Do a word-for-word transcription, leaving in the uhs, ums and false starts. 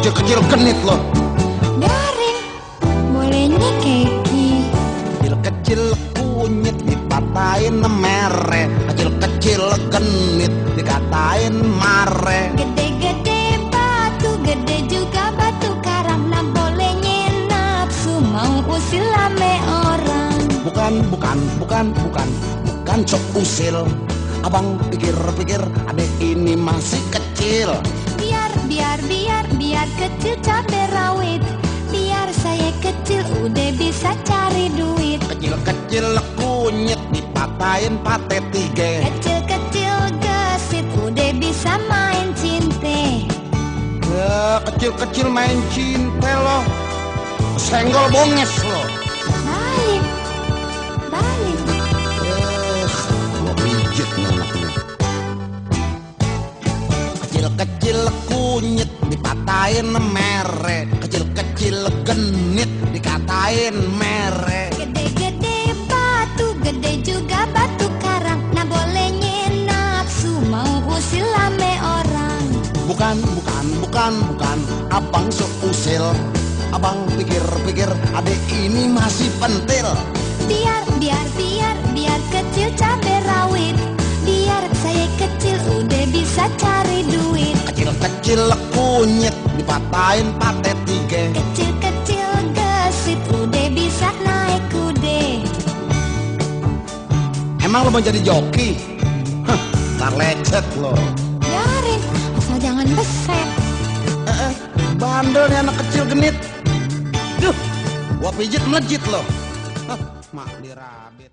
kecil-kecil genit lo. Biarin, bolehnya keki. Kecil-kecil kunyit dipatahin mere, kecil-kecil genit dikatain mare. Gede-gede batu, gede juga batu karang. Nah bolehnya nafsu mau usil ame orang. Bukan, bukan, bukan, bukan, bukan sok usil. Abang pikir-pikir adek ini masih kecil. Biar, biar, biar, biar kecil cabai rawit. Biar saya kecil udah bisa cari duit. Kecil-kecil kunyit dipatahin pate tiga. Kecil-kecil gesit udah bisa main cinte. Ya, kecil-kecil main cinta lo. Senggol bonges lo. Balik, balik. Eh, gua pijit nih anaknya. Kecil-kecil kunyit dipatahin mere, kecil-kecil genit dikatain mere. Gede-gede batu, gede juga batu karang. Nah bolehnya nafsu mau usil ame orang. Bukan, bukan, bukan, bukan, abang sok usil. Abang pikir-pikir adek ini masih pentil. Biar, biar, biar, biar kecil cabai rawit. Biar saya kecil udah bisa cari duit. Kecil-kecil kunyit dipatahin pate tiga. Kecil-kecil gesit udah bisa naik kude. Emang lo mau jadi joki? Hah, ntar lecet lo. Biarin, asal jangan beset. Eh, eh, bandel nih anak kecil genit. Duh, gua pijit melejit lo. Hah, mak dirabe.